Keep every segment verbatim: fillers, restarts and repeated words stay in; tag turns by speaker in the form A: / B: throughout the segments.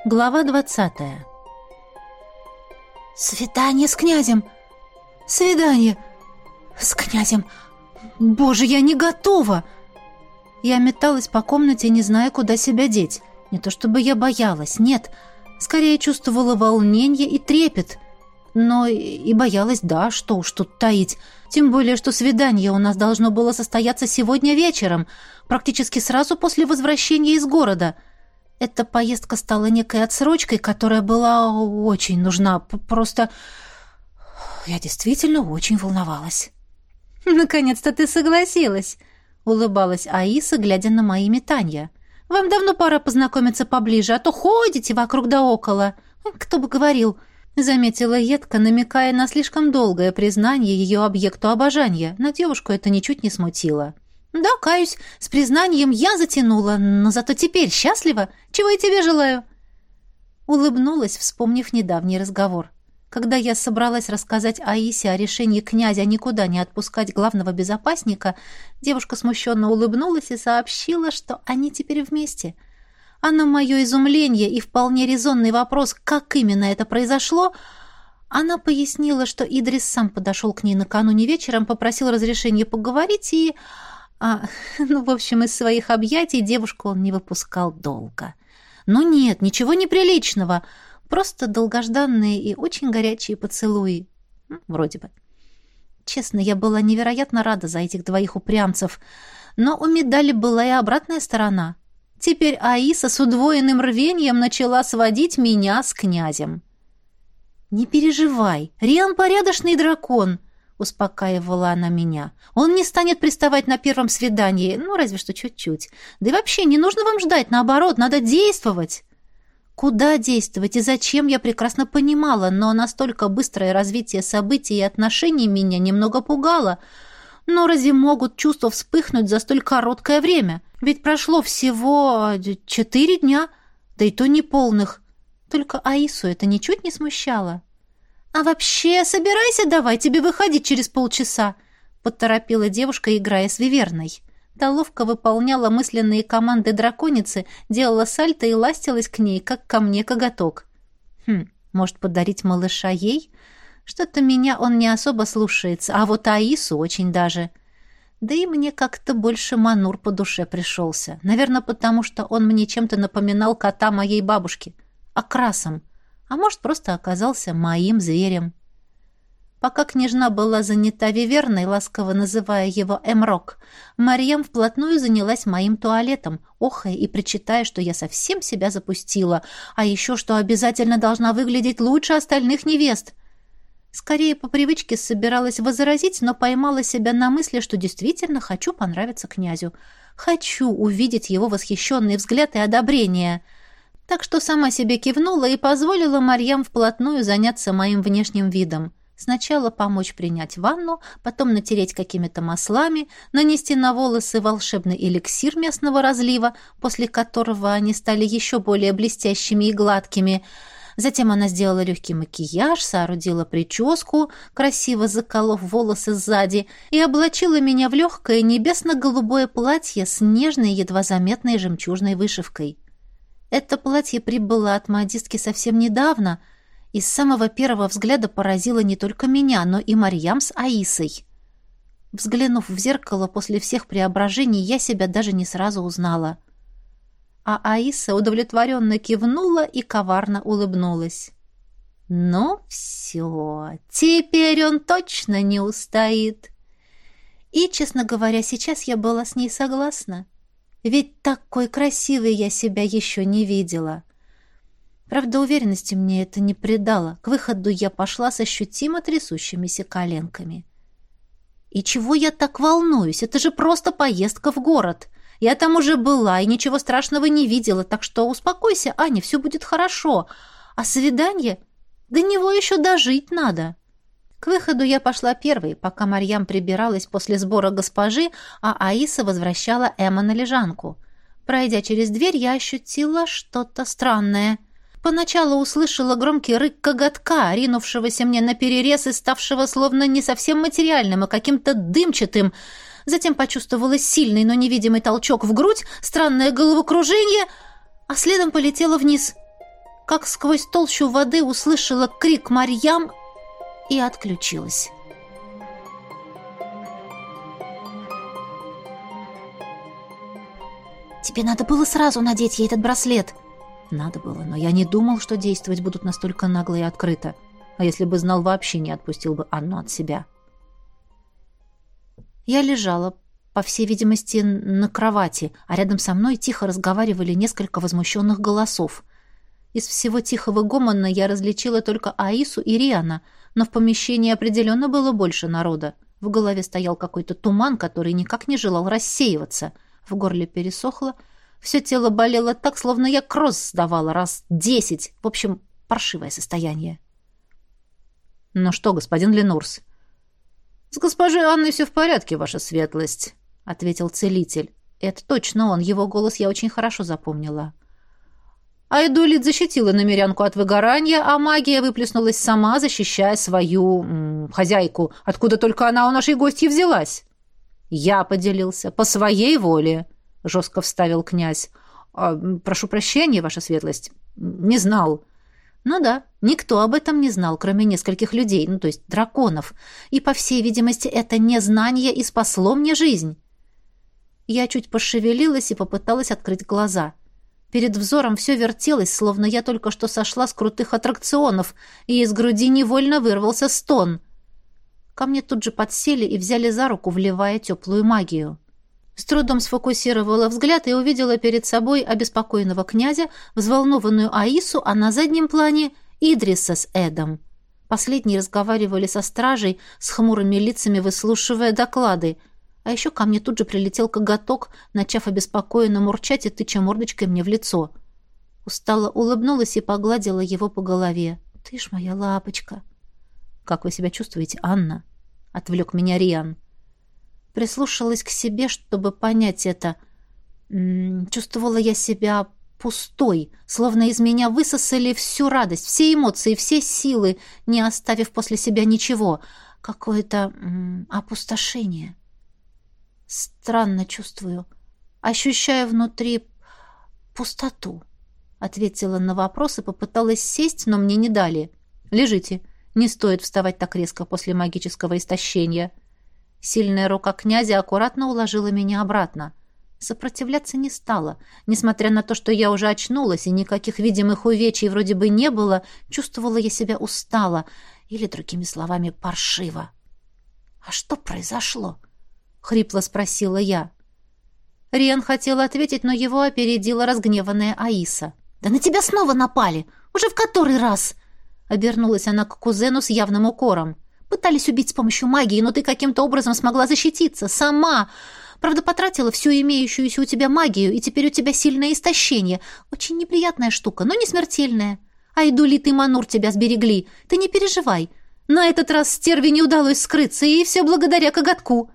A: Глава двадцатая. «Свидание с князем! Свидание с князем! Боже, я не готова!» Я металась по комнате, не зная, куда себя деть. Не то чтобы я боялась, нет. Скорее чувствовала волнение и трепет. Но и боялась, да, что уж тут таить. Тем более, что свидание у нас должно было состояться сегодня вечером, практически сразу после возвращения из города. Эта поездка стала некой отсрочкой, которая была очень нужна. Просто я действительно очень волновалась. «Наконец-то ты согласилась!» — улыбалась Аиса, глядя на мои метания. «Вам давно пора познакомиться поближе, а то ходите вокруг да около. Кто бы говорил!» — заметила едко, намекая на слишком долгое признание ее объекту обожания. Но девушку это ничуть не смутило. «Да, каюсь, с признанием я затянула, но зато теперь счастлива. Чего я тебе желаю?» Улыбнулась, вспомнив недавний разговор. Когда я собралась рассказать Аисе о решении князя никуда не отпускать главного безопасника, девушка смущенно улыбнулась и сообщила, что они теперь вместе. А на мое изумление и вполне резонный вопрос, как именно это произошло, она пояснила, что Идрис сам подошел к ней накануне вечером, попросил разрешения поговорить и... А, ну, в общем, из своих объятий девушку он не выпускал долго. Ну нет, ничего неприличного, просто долгожданные и очень горячие поцелуи. Вроде бы. Честно, я была невероятно рада за этих двоих упрямцев, но у медали была и обратная сторона. Теперь Аиса с удвоенным рвением начала сводить меня с князем. «Не переживай, Риан порядочный дракон», — успокаивала она меня. «Он не станет приставать на первом свидании, ну, разве что чуть-чуть. Да и вообще, не нужно вам ждать, наоборот, надо действовать». Куда действовать и зачем, я прекрасно понимала, но настолько быстрое развитие событий и отношений меня немного пугало. Но разве могут чувства вспыхнуть за столь короткое время? Ведь прошло всего четыре дня, да и то не полных. Только Аису это ничуть не смущало. «А вообще, собирайся давай, тебе выходить через полчаса», — поторопила девушка, играя с Виверной. Та ловко выполняла мысленные команды драконицы, делала сальто и ластилась к ней, как ко мне коготок. Хм, может, подарить малыша ей? Что-то меня он не особо слушается, а вот Аису очень даже. Да и мне как-то больше Манур по душе пришелся. Наверное, потому что он мне чем-то напоминал кота моей бабушки. Окрасом. А может, просто оказался моим зверем. Пока княжна была занята Виверной, ласково называя его Эмрок, Марьям вплотную занялась моим туалетом, охая и причитая, что я совсем себя запустила, а еще что обязательно должна выглядеть лучше остальных невест. Скорее, по привычке собиралась возразить, но поймала себя на мысли, что действительно хочу понравиться князю. Хочу увидеть его восхищенный взгляд и одобрение. Так что сама себе кивнула и позволила Марьям вплотную заняться моим внешним видом. Сначала помочь принять ванну, потом натереть какими-то маслами, нанести на волосы волшебный эликсир местного разлива, после которого они стали еще более блестящими и гладкими. Затем она сделала легкий макияж, соорудила прическу, красиво заколов волосы сзади, и облачила меня в легкое небесно-голубое платье с нежной, едва заметной жемчужной вышивкой. Это платье прибыло от модистки совсем недавно — и с самого первого взгляда поразило не только меня, но и Марьям с Аисой. Взглянув в зеркало после всех преображений, я себя даже не сразу узнала. А Аиса удовлетворенно кивнула и коварно улыбнулась. «Ну все, теперь он точно не устоит». И, честно говоря, сейчас я была с ней согласна. Ведь такой красивой я себя еще не видела. Правда, уверенности мне это не придало. К выходу я пошла с ощутимо трясущимися коленками. И чего я так волнуюсь? Это же просто поездка в город. Я там уже была и ничего страшного не видела, так что успокойся, Аня, все будет хорошо. А свидание? До него еще дожить надо. К выходу я пошла первой, пока Марьям прибиралась после сбора госпожи, а Аиса возвращала Эмма на лежанку. Пройдя через дверь, я ощутила что-то странное. Поначалу услышала громкий рык коготка, ринувшегося мне наперерез и ставшего словно не совсем материальным, а каким-то дымчатым. Затем почувствовала сильный, но невидимый толчок в грудь, странное головокружение, а следом полетела вниз. как сквозь толщу воды услышала крик Марьям и отключилась. «Тебе надо было сразу надеть ей этот браслет». Надо было, но я не думал, что действовать будут настолько нагло и открыто. А если бы знал, вообще не отпустил бы Анну от себя. Я лежала, по всей видимости, на кровати, а рядом со мной тихо разговаривали несколько возмущенных голосов. Из всего тихого гомона я различила только Аису и Риана, но в помещении определенно было больше народа. В голове стоял какой-то туман, который никак не желал рассеиваться. В горле пересохло, все тело болело так, словно я кросс сдавала раз десять. В общем, паршивое состояние. «Ну что, господин Ленурс?» «С госпожой Анной все в порядке, ваша светлость», — ответил целитель. Это точно он, его голос я очень хорошо запомнила. Айдолит защитила намерянку от выгорания, а магия выплеснулась сама, защищая свою м, хозяйку, откуда только она у нашей гостьи взялась. «Я поделился, по своей воле», — жестко вставил князь. А, «Прошу прощения, ваша светлость, не знал». Ну да, никто об этом не знал, кроме нескольких людей, ну то есть драконов. И, по всей видимости, это незнание и спасло мне жизнь. Я чуть пошевелилась и попыталась открыть глаза. Перед взором все вертелось, словно я только что сошла с крутых аттракционов, и из груди невольно вырвался стон. Ко мне тут же подсели и взяли за руку, вливая теплую магию. С трудом сфокусировала взгляд и увидела перед собой обеспокоенного князя, взволнованную Аису, а на заднем плане Идриса с Эдом. Последние разговаривали со стражей, с хмурыми лицами выслушивая доклады. А еще ко мне тут же прилетел коготок, начав обеспокоенно мурчать и тыча мордочкой мне в лицо. Устало улыбнулась и погладила его по голове. «Ты ж моя лапочка!» «Как вы себя чувствуете, Анна?» — отвлек меня Риан. Прислушалась к себе, чтобы понять это. М-м, чувствовала я себя пустой, словно из меня высосали всю радость, все эмоции, все силы, не оставив после себя ничего. Какое-то м-м, опустошение. Странно чувствую. Ощущаю внутри пустоту. Ответила на вопрос и попыталась сесть, но мне не дали. «Лежите. Не стоит вставать так резко после магического истощения». Сильная рука князя аккуратно уложила меня обратно. Сопротивляться не стала. Несмотря на то, что я уже очнулась и никаких видимых увечий вроде бы не было, чувствовала я себя устало или, другими словами, паршиво. «А что произошло?» — хрипло спросила я. Риан хотел ответить, но его опередила разгневанная Аиса. «Да на тебя снова напали! Уже в который раз?» Обернулась она к кузену с явным укором. «Пытались убить с помощью магии, но ты каким-то образом смогла защититься. Сама. Правда, потратила всю имеющуюся у тебя магию, и теперь у тебя сильное истощение. Очень неприятная штука, но не смертельная. Айдолит и Манур тебя сберегли. Ты не переживай. На этот раз стерве не удалось скрыться, и все благодаря коготку».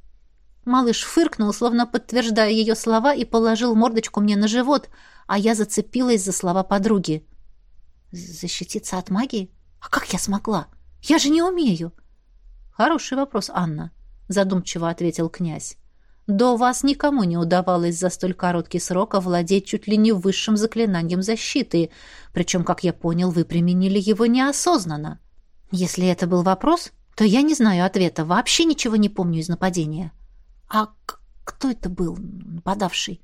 A: Малыш фыркнул, словно подтверждая ее слова, и положил мордочку мне на живот, а я зацепилась за слова подруги. «Защититься от магии? А как я смогла? Я же не умею». «Хороший вопрос, Анна», — задумчиво ответил князь. «До вас никому не удавалось за столь короткий срок овладеть чуть ли не высшим заклинанием защиты, причем, как я понял, вы применили его неосознанно. Если это был вопрос, то я не знаю ответа, вообще ничего не помню из нападения». «А кто это был, нападавший?»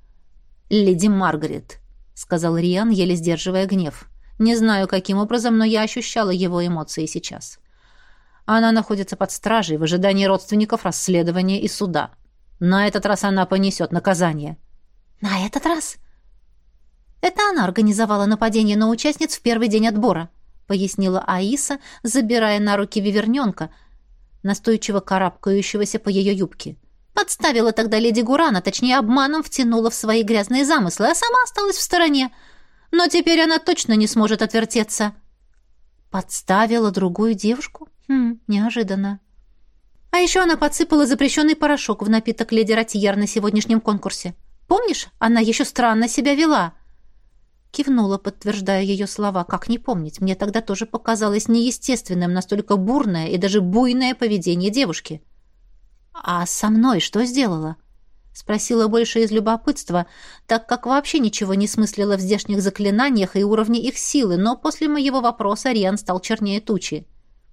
A: «Леди Маргарет», — сказал Риан, еле сдерживая гнев. «Не знаю, каким образом, но я ощущала его эмоции сейчас. Она находится под стражей в ожидании родственников, расследования и суда. На этот раз она понесет наказание». «На этот раз?» «Это она организовала нападение на участниц в первый день отбора», — пояснила Аиса, забирая на руки виверненка, настойчиво карабкающегося по ее юбке. «Подставила тогда леди Гурана, точнее, обманом втянула в свои грязные замыслы, а сама осталась в стороне. Но теперь она точно не сможет отвертеться». «Подставила другую девушку? Хм, неожиданно». «А еще она подсыпала запрещенный порошок в напиток леди Ратьер на сегодняшнем конкурсе. Помнишь, она еще странно себя вела?» Кивнула, подтверждая ее слова. Как не помнить? Мне тогда тоже показалось неестественным настолько бурное и даже буйное поведение девушки. «А со мной что сделала?» — Спросила больше из любопытства, так как вообще ничего не смыслила в здешних заклинаниях и уровне их силы, но после моего вопроса Риан стал чернее тучи.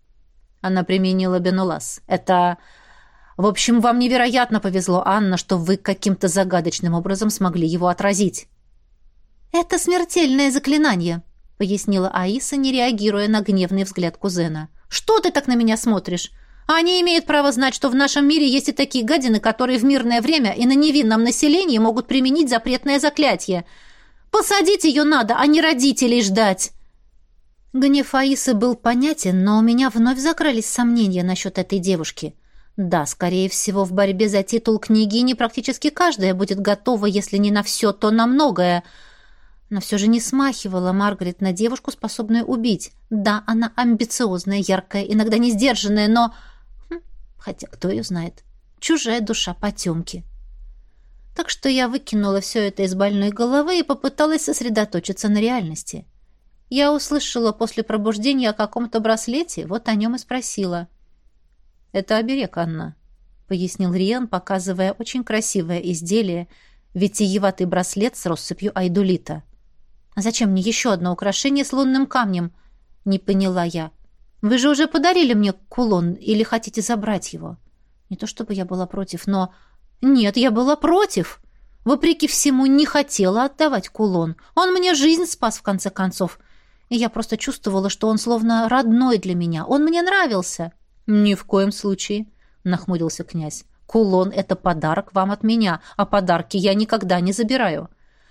A: Она применила Бенулас. Это... В общем, вам невероятно повезло, Анна, что вы каким-то загадочным образом смогли его отразить. «Это смертельное заклинание», — пояснила Аиса, не реагируя на гневный взгляд кузена. «Что ты так на меня смотришь? Они имеют право знать, что в нашем мире есть и такие гадины, которые в мирное время и на невинном населении могут применить запретное заклятие. Посадить ее надо, а не родителей ждать». Гнев Аисы был понятен, но у меня вновь закрылись сомнения насчет этой девушки. Да, скорее всего, в борьбе за титул княгини практически каждая будет готова, если не на все, то на многое. Но все же не смахивала Маргарет на девушку, способную убить. Да, она амбициозная, яркая, иногда не сдержанная, но... Хм, хотя кто ее знает? Чужая душа потемки. Так что я выкинула все это из больной головы и попыталась сосредоточиться на реальности. Я услышала после пробуждения о каком-то браслете, вот о нем и спросила. «Это оберег, Анна», — пояснил Риан, показывая очень красивое изделие, витиеватый браслет с россыпью айдолита. «А зачем мне еще одно украшение с лунным камнем?» — не поняла я. «Вы же уже подарили мне кулон, или хотите забрать его?» Не то чтобы я была против, но... Нет, я была против. Вопреки всему, не хотела отдавать кулон. Он мне жизнь спас, в конце концов. И я просто чувствовала, что он словно родной для меня. Он мне нравился. «Ни в коем случае», — нахмурился князь. «Кулон — это подарок вам от меня, а подарки я никогда не забираю.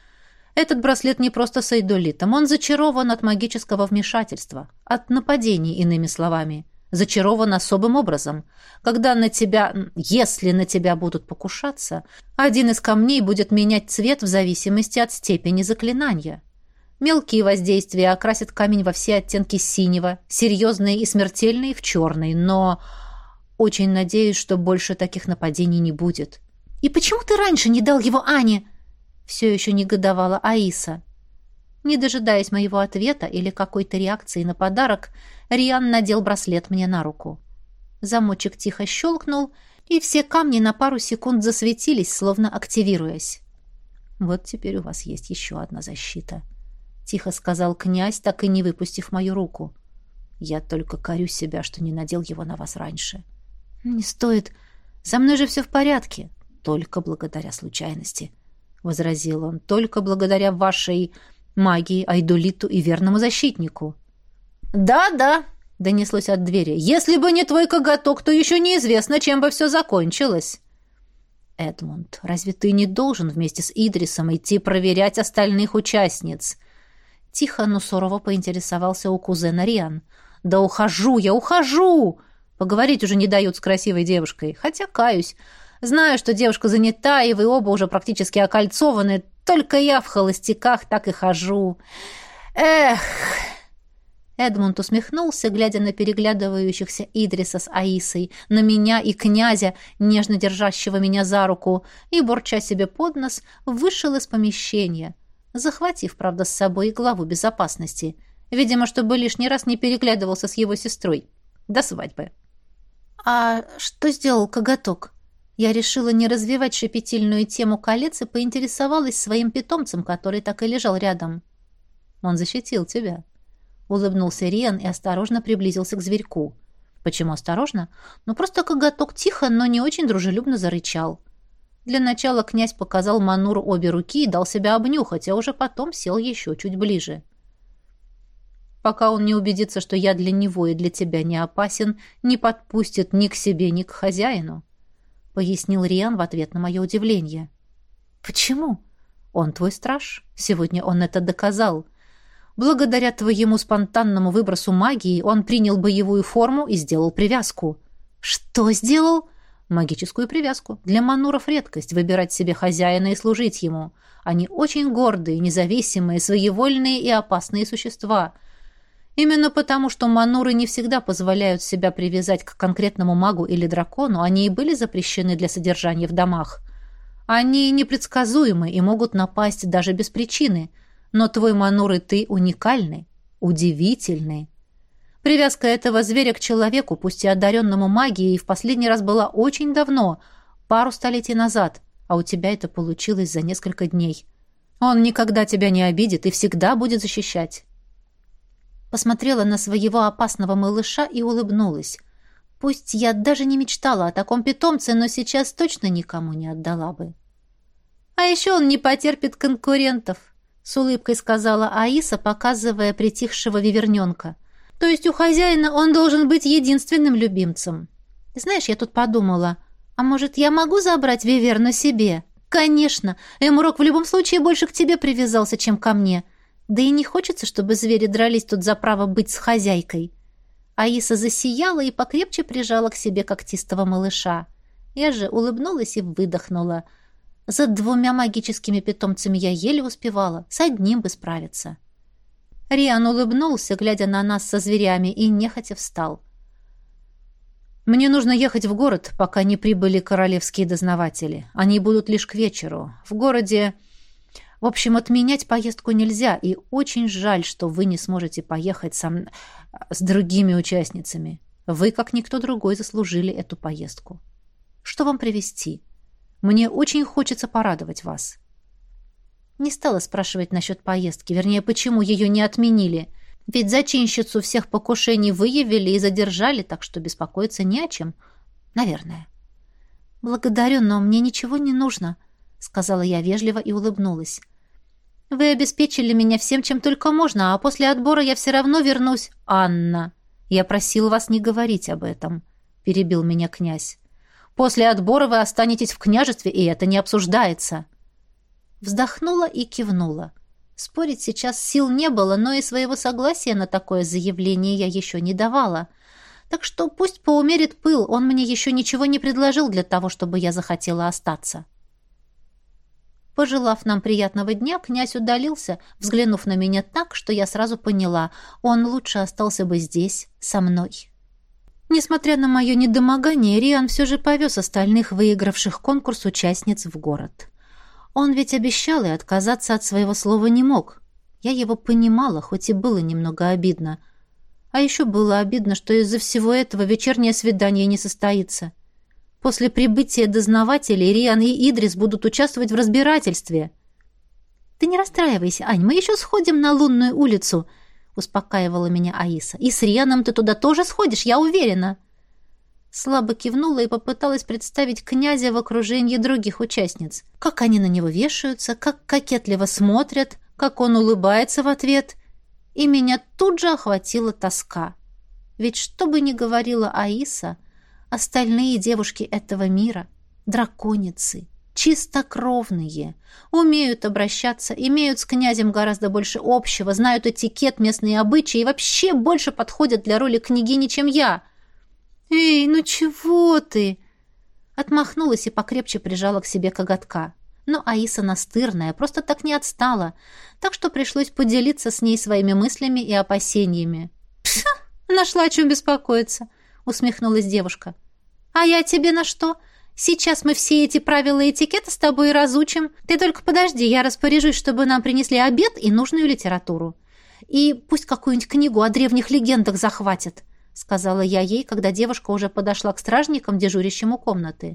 A: Этот браслет не просто с айдолитом, он зачарован от магического вмешательства, от нападений, иными словами. Зачарован особым образом. Когда на тебя, если на тебя будут покушаться, один из камней будет менять цвет в зависимости от степени заклинания. Мелкие воздействия окрасят камень во все оттенки синего, серьезные и смертельные в черный, но очень надеюсь, что больше таких нападений не будет». «И почему ты раньше не дал его Ане?» Все еще негодовала Аиса. Не дожидаясь моего ответа или какой-то реакции на подарок, Риан надел браслет мне на руку. Замочек тихо щелкнул, и все камни на пару секунд засветились, словно активируясь. «Вот теперь у вас есть еще одна защита», — тихо сказал князь, так и не выпустив мою руку. «Я только корю себя, что не надел его на вас раньше». «Не стоит. Со мной же все в порядке». «Только благодаря случайности», — возразил он. «Только благодаря вашей магии, айдолиту и верному защитнику». «Да-да», — донеслось от двери. «Если бы не твой коготок, то еще неизвестно, чем бы все закончилось». «Эдмунд, разве ты не должен вместе с Идрисом идти проверять остальных участниц?» Тихо, но сурово поинтересовался у кузена Риан. «Да ухожу я, ухожу!» Поговорить уже не дают с красивой девушкой. Хотя, каюсь, знаю, что девушка занята, и вы оба уже практически окольцованы. Только я в холостяках так и хожу. Эх!» Эдмунд усмехнулся, глядя на переглядывающихся Идриса с Аисой, на меня и князя, нежно держащего меня за руку, и, бурча себе под нос, вышел из помещения, захватив, правда, с собой и главу безопасности, видимо, чтобы лишний раз не переглядывался с его сестрой. До свадьбы. «А что сделал коготок?» Я решила не развивать шепетильную тему колец и поинтересовалась своим питомцем, который так и лежал рядом. «Он защитил тебя», — улыбнулся Риан и осторожно приблизился к зверьку. Почему осторожно? Ну, просто коготок тихо, но не очень дружелюбно зарычал. Для начала князь показал Мануру обе руки и дал себя обнюхать, а уже потом сел еще чуть ближе. «Пока он не убедится, что я для него и для тебя не опасен, не подпустит ни к себе, ни к хозяину», — пояснил Риан в ответ на мое удивление. «Почему?» «Он твой страж. Сегодня он это доказал. Благодаря твоему спонтанному выбросу магии он принял боевую форму и сделал привязку». «Что сделал?» «Магическую привязку. Для мануров редкость выбирать себе хозяина и служить ему. Они очень гордые, независимые, своевольные и опасные существа. Именно потому, что мануры не всегда позволяют себя привязать к конкретному магу или дракону, они и были запрещены для содержания в домах. Они непредсказуемы и могут напасть даже без причины, но твой манур и ты уникальны, удивительны. Привязка этого зверя к человеку, пусть и одаренному магией, в последний раз была очень давно, пару столетий назад, а у тебя это получилось за несколько дней. Он никогда тебя не обидит и всегда будет защищать». Посмотрела на своего опасного малыша и улыбнулась. Пусть я даже не мечтала о таком питомце, но сейчас точно никому не отдала бы. «А еще он не потерпит конкурентов», — с улыбкой сказала Аиса, показывая притихшего виверненка. «То есть у хозяина он должен быть единственным любимцем. Знаешь, я тут подумала, а может, я могу забрать виверну себе? Конечно, Эмурок в любом случае больше к тебе привязался, чем ко мне. Да и не хочется, чтобы звери дрались тут за право быть с хозяйкой». Аиса засияла и покрепче прижала к себе когтистого малыша. Я же улыбнулась и выдохнула. За двумя магическими питомцами я еле успевала, с одним бы справиться. Риан улыбнулся, глядя на нас со зверями, и нехотя встал. «Мне нужно ехать в город, пока не прибыли королевские дознаватели. Они будут лишь к вечеру. В городе... В общем, отменять поездку нельзя, и очень жаль, что вы не сможете поехать сам... с другими участницами. Вы, как никто другой, заслужили эту поездку. Что вам привезти? Мне очень хочется порадовать вас». Не стала спрашивать насчет поездки, вернее, почему ее не отменили. Ведь зачинщицу всех покушений выявили и задержали, так что беспокоиться не о чем. Наверное. «Благодарю, но мне ничего не нужно», — сказала я вежливо и улыбнулась. «Вы обеспечили меня всем, чем только можно, а после отбора я все равно вернусь». «Анна, я просил вас не говорить об этом», — перебил меня князь. «После отбора вы останетесь в княжестве, и это не обсуждается». Вздохнула и кивнула. Спорить сейчас сил не было, но и своего согласия на такое заявление я еще не давала. Так что пусть поумерит пыл, он мне еще ничего не предложил для того, чтобы я захотела остаться. Пожелав нам приятного дня, князь удалился, взглянув на меня так, что я сразу поняла, он лучше остался бы здесь, со мной. Несмотря на мое недомогание, Риан все же повез остальных выигравших конкурс участниц в город. Он ведь обещал и отказаться от своего слова не мог. Я его понимала, хоть и было немного обидно. А еще было обидно, что из-за всего этого вечернее свидание не состоится. После прибытия дознавателей Риан и Идрис будут участвовать в разбирательстве. «Ты не расстраивайся, Ань, мы еще сходим на Лунную улицу», — успокаивала меня Аиса. «И с Рианом ты туда тоже сходишь, я уверена». Слабо кивнула и попыталась представить князя в окружении других участниц. Как они на него вешаются, как кокетливо смотрят, как он улыбается в ответ. И меня тут же охватила тоска. Ведь что бы ни говорила Аиса, остальные девушки этого мира — драконицы, чистокровные, умеют обращаться, имеют с князем гораздо больше общего, знают этикет, местные обычаи и вообще больше подходят для роли княгини, чем я. «Эй, ну чего ты?» Отмахнулась и покрепче прижала к себе коготка. Но Аиса настырная, просто так не отстала, так что пришлось поделиться с ней своими мыслями и опасениями. «Пф, нашла о чем беспокоиться», — усмехнулась девушка. «А я тебе на что? Сейчас мы все эти правила этикета с тобой и разучим. Ты только подожди, я распоряжусь, чтобы нам принесли обед и нужную литературу. И пусть какую-нибудь книгу о древних легендах захватят», — сказала я ей, когда девушка уже подошла к стражникам, дежурящим у комнаты.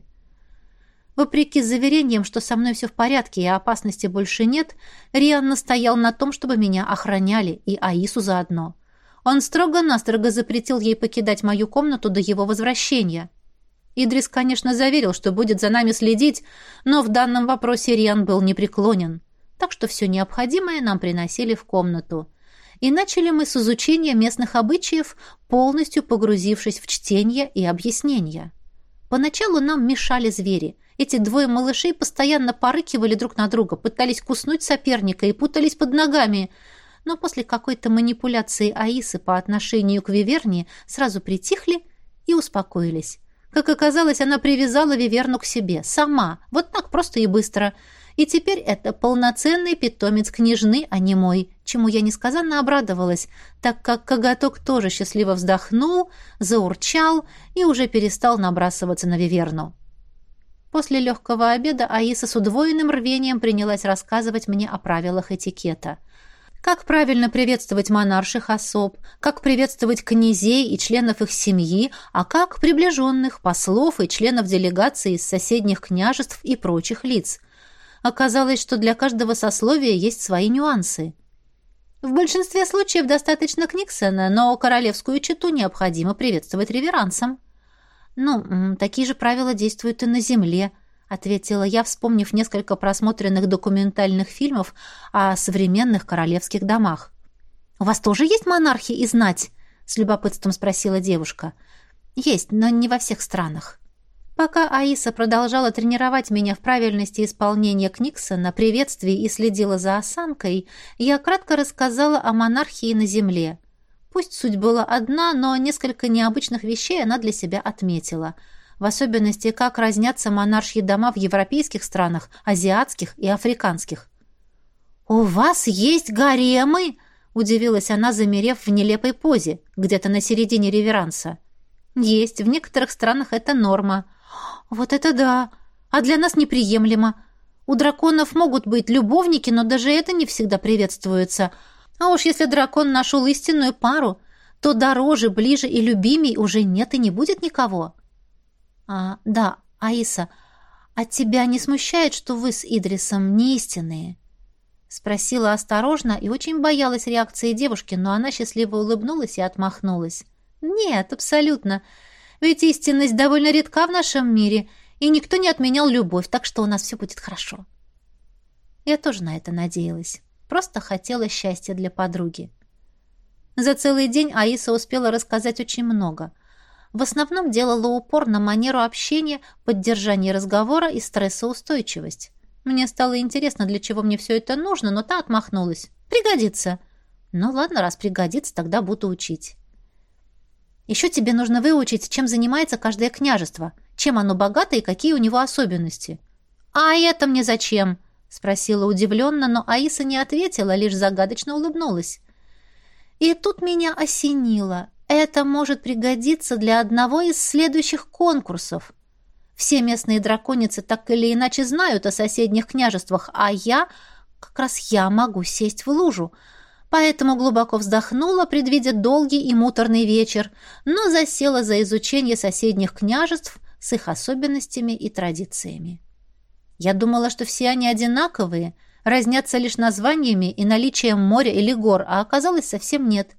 A: Вопреки заверениям, что со мной все в порядке и опасности больше нет, Риан настоял на том, чтобы меня охраняли, и Аису заодно. Он строго-настрого запретил ей покидать мою комнату до его возвращения. Идрис, конечно, заверил, что будет за нами следить, но в данном вопросе Риан был непреклонен. Так что все необходимое нам приносили в комнату. И начали мы с изучения местных обычаев, полностью погрузившись в чтение и объяснения. Поначалу нам мешали звери. Эти двое малышей постоянно порыкивали друг на друга, пытались куснуть соперника и путались под ногами. Но после какой-то манипуляции Аисы по отношению к Виверне сразу притихли и успокоились. Как оказалось, она привязала Виверну к себе, сама, вот так просто и быстро. И теперь это полноценный питомец княжны, а не мой, чему я несказанно обрадовалась, так как коготок тоже счастливо вздохнул, заурчал и уже перестал набрасываться на Виверну. После легкого обеда Аиса с удвоенным рвением принялась рассказывать мне о правилах этикета. Как правильно приветствовать монарших особ, как приветствовать князей и членов их семьи, а как приближенных, послов и членов делегации из соседних княжеств и прочих лиц. Оказалось, что для каждого сословия есть свои нюансы. В большинстве случаев достаточно Книксона, но королевскую чету необходимо приветствовать реверансом. «Ну, такие же правила действуют и на земле», — ответила я, вспомнив несколько просмотренных документальных фильмов о современных королевских домах. «У вас тоже есть монархи и знать?» — с любопытством спросила девушка. «Есть, но не во всех странах». Пока Аиса продолжала тренировать меня в правильности исполнения Книксона, приветствий и следила за осанкой, я кратко рассказала о монархии на земле. Пусть суть была одна, но несколько необычных вещей она для себя отметила. В особенности, как разнятся монаршьи дома в европейских странах, азиатских и африканских. «У вас есть гаремы?» — удивилась она, замерев в нелепой позе, где-то на середине реверанса. «Есть, в некоторых странах это норма». «Вот это да! А для нас неприемлемо. У драконов могут быть любовники, но даже это не всегда приветствуется. А уж если дракон нашел истинную пару, то дороже, ближе и любимей уже нет и не будет никого». «А, да, Аиса, а тебя не смущает, что вы с Идрисом не истинные?» Спросила осторожно и очень боялась реакции девушки, но она счастливо улыбнулась и отмахнулась. «Нет, абсолютно. Ведь истинность довольно редка в нашем мире, и никто не отменял любовь, так что у нас все будет хорошо». Я тоже на это надеялась. Просто хотела счастья для подруги. За целый день Аиса успела рассказать очень много. В основном делала упор на манеру общения, поддержание разговора и стрессоустойчивость. Мне стало интересно, для чего мне все это нужно, но та отмахнулась. «Пригодится». «Ну ладно, раз пригодится, тогда буду учить». «Еще тебе нужно выучить, чем занимается каждое княжество, чем оно богато и какие у него особенности». «А это мне зачем?» — спросила удивленно, но Аиса не ответила, лишь загадочно улыбнулась. И тут меня осенило. Это может пригодиться для одного из следующих конкурсов. Все местные драконицы так или иначе знают о соседних княжествах, а я, как раз я могу сесть в лужу. Поэтому глубоко вздохнула, предвидя долгий и муторный вечер, но засела за изучение соседних княжеств с их особенностями и традициями. Я думала, что все они одинаковые, разнятся лишь названиями и наличием моря или гор, а оказалось, совсем нет.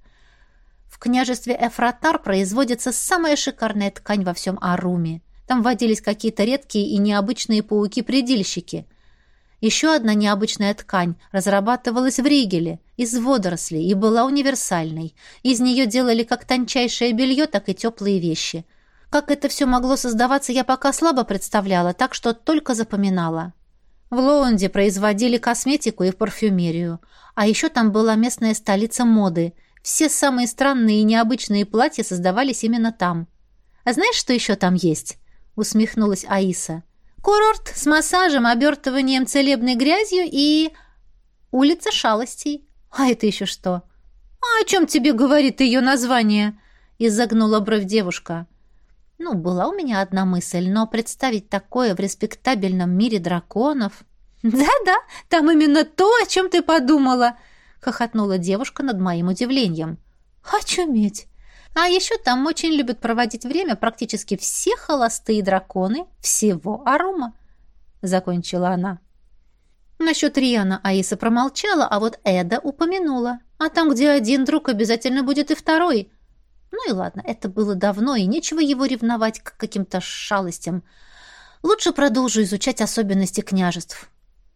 A: В княжестве Эфратар производится самая шикарная ткань во всем Аруме. Там водились какие-то редкие и необычные пауки-предельщики. Еще одна необычная ткань разрабатывалась в Ригеле из водорослей и была универсальной. Из нее делали как тончайшее белье, так и теплые вещи. Как это все могло создаваться, я пока слабо представляла, так что только запоминала. В Лоунде производили косметику и парфюмерию. А еще там была местная столица моды. Все самые странные и необычные платья создавались именно там. «А знаешь, что еще там есть?» — усмехнулась Аиса. «Курорт с массажем, обертыванием целебной грязью и... улица шалостей. А это еще что?» «А о чем тебе говорит ее название?» — изогнула бровь девушка. Ну, была у меня одна мысль, но представить такое в респектабельном мире драконов... «Да-да, там именно то, о чем ты подумала!» — хохотнула девушка над моим удивлением. «Очуметь! А еще там очень любят проводить время практически все холостые драконы всего Арума», — закончила она. Насчет Риана Аиса промолчала, а вот Эда упомянула. А там, где один друг, обязательно будет и второй. Ну и ладно, это было давно, и нечего его ревновать к каким-то шалостям. Лучше продолжу изучать особенности княжеств.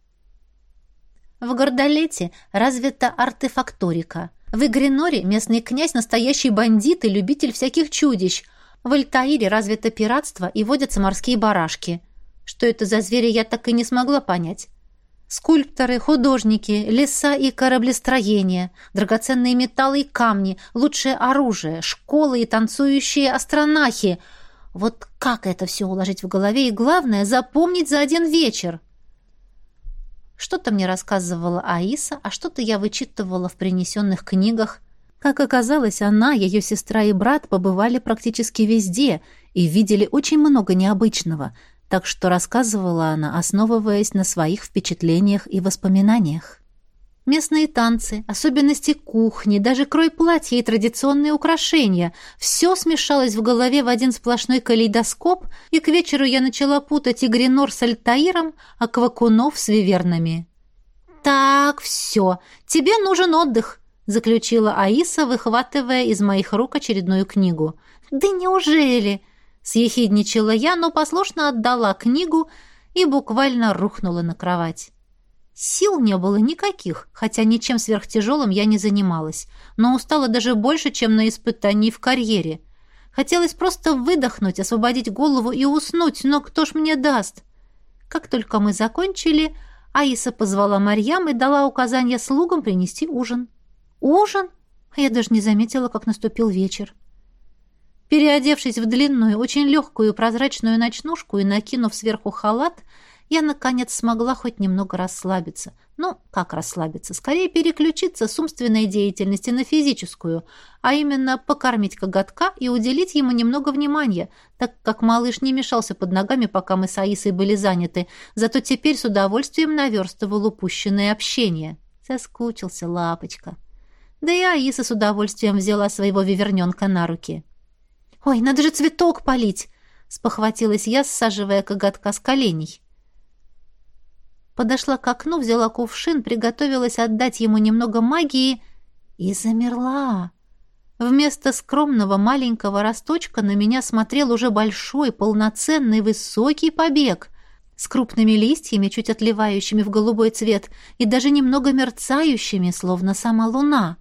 A: В Гордолете развита артефакторика. В Игреноре местный князь настоящий бандит и любитель всяких чудищ. В Альтаире развито пиратство и водятся морские барашки. Что это за звери, я так и не смогла понять. Скульпторы, художники, леса и кораблестроение, драгоценные металлы и камни, лучшее оружие, школы и танцующие астронахи. Вот как это все уложить в голове и, главное, запомнить за один вечер? Что-то мне рассказывала Аиса, а что-то я вычитывала в принесенных книгах. Как оказалось, она, ее сестра и брат побывали практически везде и видели очень много необычного, так что рассказывала она, основываясь на своих впечатлениях и воспоминаниях. Местные танцы, особенности кухни, даже крой платья и традиционные украшения — все смешалось в голове в один сплошной калейдоскоп, и к вечеру я начала путать Игренор с Альтаиром, а Квакунов с Вивернами. «Так, все, тебе нужен отдых», — заключила Аиса, выхватывая из моих рук очередную книгу. «Да неужели?» — съехидничала я, но послушно отдала книгу и буквально рухнула на кровать. Сил не было никаких, хотя ничем сверхтяжелым я не занималась, но устала даже больше, чем на испытании в карьере. Хотелось просто выдохнуть, освободить голову и уснуть, но кто ж мне даст? Как только мы закончили, Аиса позвала Марьям и дала указание слугам принести ужин. Ужин? Я даже не заметила, как наступил вечер. Переодевшись в длинную, очень легкую прозрачную ночнушку и накинув сверху халат, я, наконец, смогла хоть немного расслабиться. Ну, как расслабиться? Скорее переключиться с умственной деятельности на физическую, а именно покормить коготка и уделить ему немного внимания, так как малыш не мешался под ногами, пока мы с Аисой были заняты, зато теперь с удовольствием наверстывал упущенное общение. Соскучился лапочка. Да и Аиса с удовольствием взяла своего виверненка на руки. «Ой, надо же цветок полить!» — спохватилась я, саживая коготка с коленей. Подошла к окну, взяла кувшин, приготовилась отдать ему немного магии и замерла. Вместо скромного маленького росточка на меня смотрел уже большой, полноценный, высокий побег с крупными листьями, чуть отливающими в голубой цвет, и даже немного мерцающими, словно сама луна.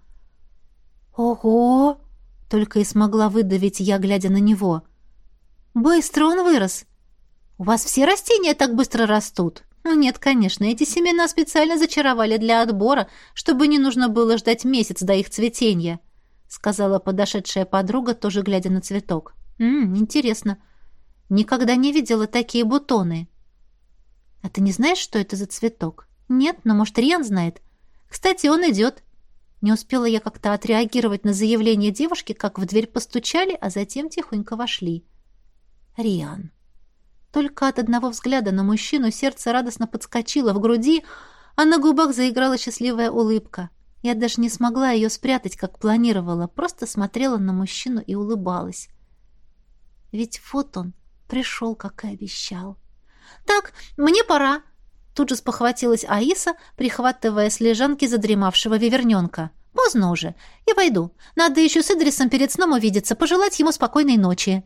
A: «Ого!» — только и смогла выдавить я, глядя на него. «Быстро он вырос! У вас все растения так быстро растут?» Ну нет, конечно, эти семена специально зачаровали для отбора, чтобы не нужно было ждать месяц до их цветения, сказала подошедшая подруга, тоже глядя на цветок. М, интересно. Никогда не видела такие бутоны. А ты не знаешь, что это за цветок? Нет, но, может, Риан знает. Кстати, он идет. Не успела я как-то отреагировать на заявление девушки, как в дверь постучали, а затем тихонько вошли. Риан. Только от одного взгляда на мужчину сердце радостно подскочило в груди, а на губах заиграла счастливая улыбка. Я даже не смогла ее спрятать, как планировала, просто смотрела на мужчину и улыбалась. Ведь вот он пришел, как и обещал. «Так, мне пора!» Тут же спохватилась Аиса, прихватывая с лежанки задремавшего виверненка. «Поздно уже. Я пойду. Надо еще с Идрисом перед сном увидеться, пожелать ему спокойной ночи».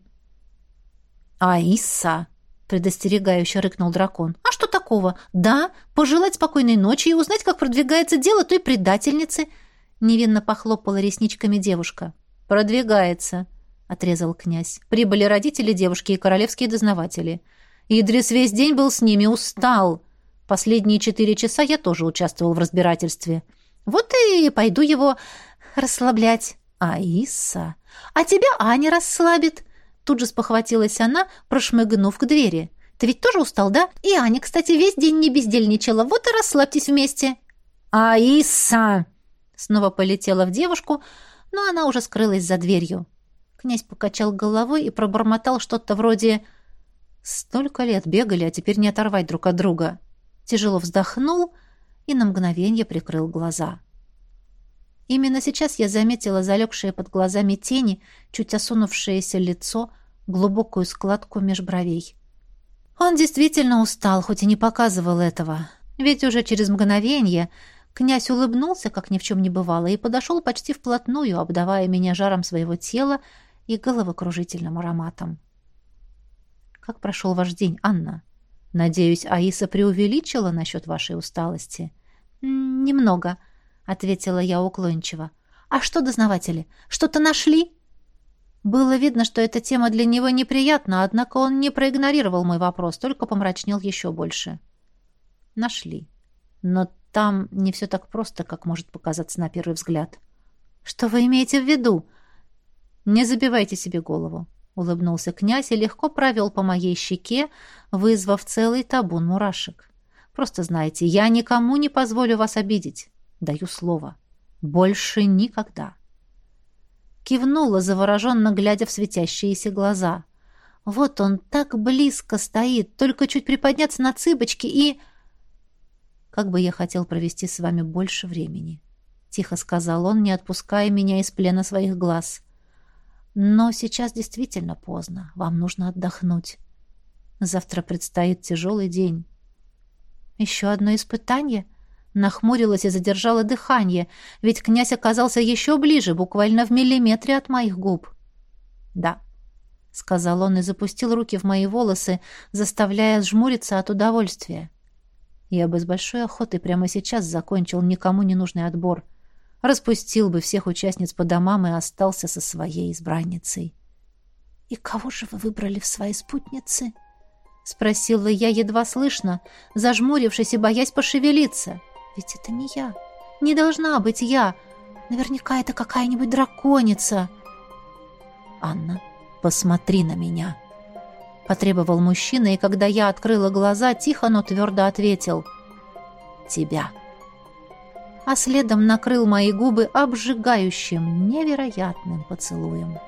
A: «Аиса!» — предостерегающе рыкнул дракон. «А что такого? Да, пожелать спокойной ночи и узнать, как продвигается дело той предательницы!» Невинно похлопала ресничками девушка. «Продвигается!» — отрезал князь. «Прибыли родители девушки и королевские дознаватели. Идрис весь день был с ними, устал. Последние четыре часа я тоже участвовал в разбирательстве. Вот и пойду его расслаблять. Аиса! А тебя Аня расслабит!» Тут же спохватилась она, прошмыгнув к двери. «Ты ведь тоже устал, да? И Аня, кстати, весь день не бездельничала. Вот и расслабьтесь вместе». «Аиса!» Снова полетела в девушку, но она уже скрылась за дверью. Князь покачал головой и пробормотал что-то вроде «Столько лет бегали, а теперь не оторвать друг от друга». Тяжело вздохнул и на мгновение прикрыл глаза. Именно сейчас я заметила залегшие под глазами тени, чуть осунувшееся лицо, глубокую складку меж бровей. Он действительно устал, хоть и не показывал этого. Ведь уже через мгновение князь улыбнулся, как ни в чем не бывало, и подошел почти вплотную, обдавая меня жаром своего тела и головокружительным ароматом. «Как прошел ваш день, Анна? Надеюсь, Аиса преувеличила насчет вашей усталости?» «Немного», — ответила я уклончиво. «А что дознаватели? Что-то нашли?» Было видно, что эта тема для него неприятна, однако он не проигнорировал мой вопрос, только помрачнел еще больше. «Нашли. Но там не все так просто, как может показаться на первый взгляд». «Что вы имеете в виду?» «Не забивайте себе голову», — улыбнулся князь и легко провел по моей щеке, вызвав целый табун мурашек. «Просто знайте, я никому не позволю вас обидеть. Даю слово. Больше никогда». Кивнула, завороженно глядя в светящиеся глаза. Вот он так близко стоит, только чуть приподняться на цыпочки и... как бы я хотел провести с вами больше времени», — тихо сказал он, не отпуская меня из плена своих глаз. «Но сейчас действительно поздно. Вам нужно отдохнуть. Завтра предстоит тяжелый день». «Еще одно испытание?» Нахмурилась и задержала дыхание, ведь князь оказался еще ближе, буквально в миллиметре от моих губ. «Да», — сказал он и запустил руки в мои волосы, заставляя сжмуриться от удовольствия. «Я бы с большой охотой прямо сейчас закончил никому не нужный отбор, распустил бы всех участниц по домам и остался со своей избранницей». «И кого же вы выбрали в свои спутницы?» — спросила я едва слышно, зажмурившись и боясь пошевелиться. «Ведь это не я. Не должна быть я. Наверняка это какая-нибудь драконица». «Анна, посмотри на меня», — потребовал мужчина, и когда я открыла глаза, тихо, но твердо ответил: «Тебя». А следом накрыл мои губы обжигающим, невероятным поцелуем.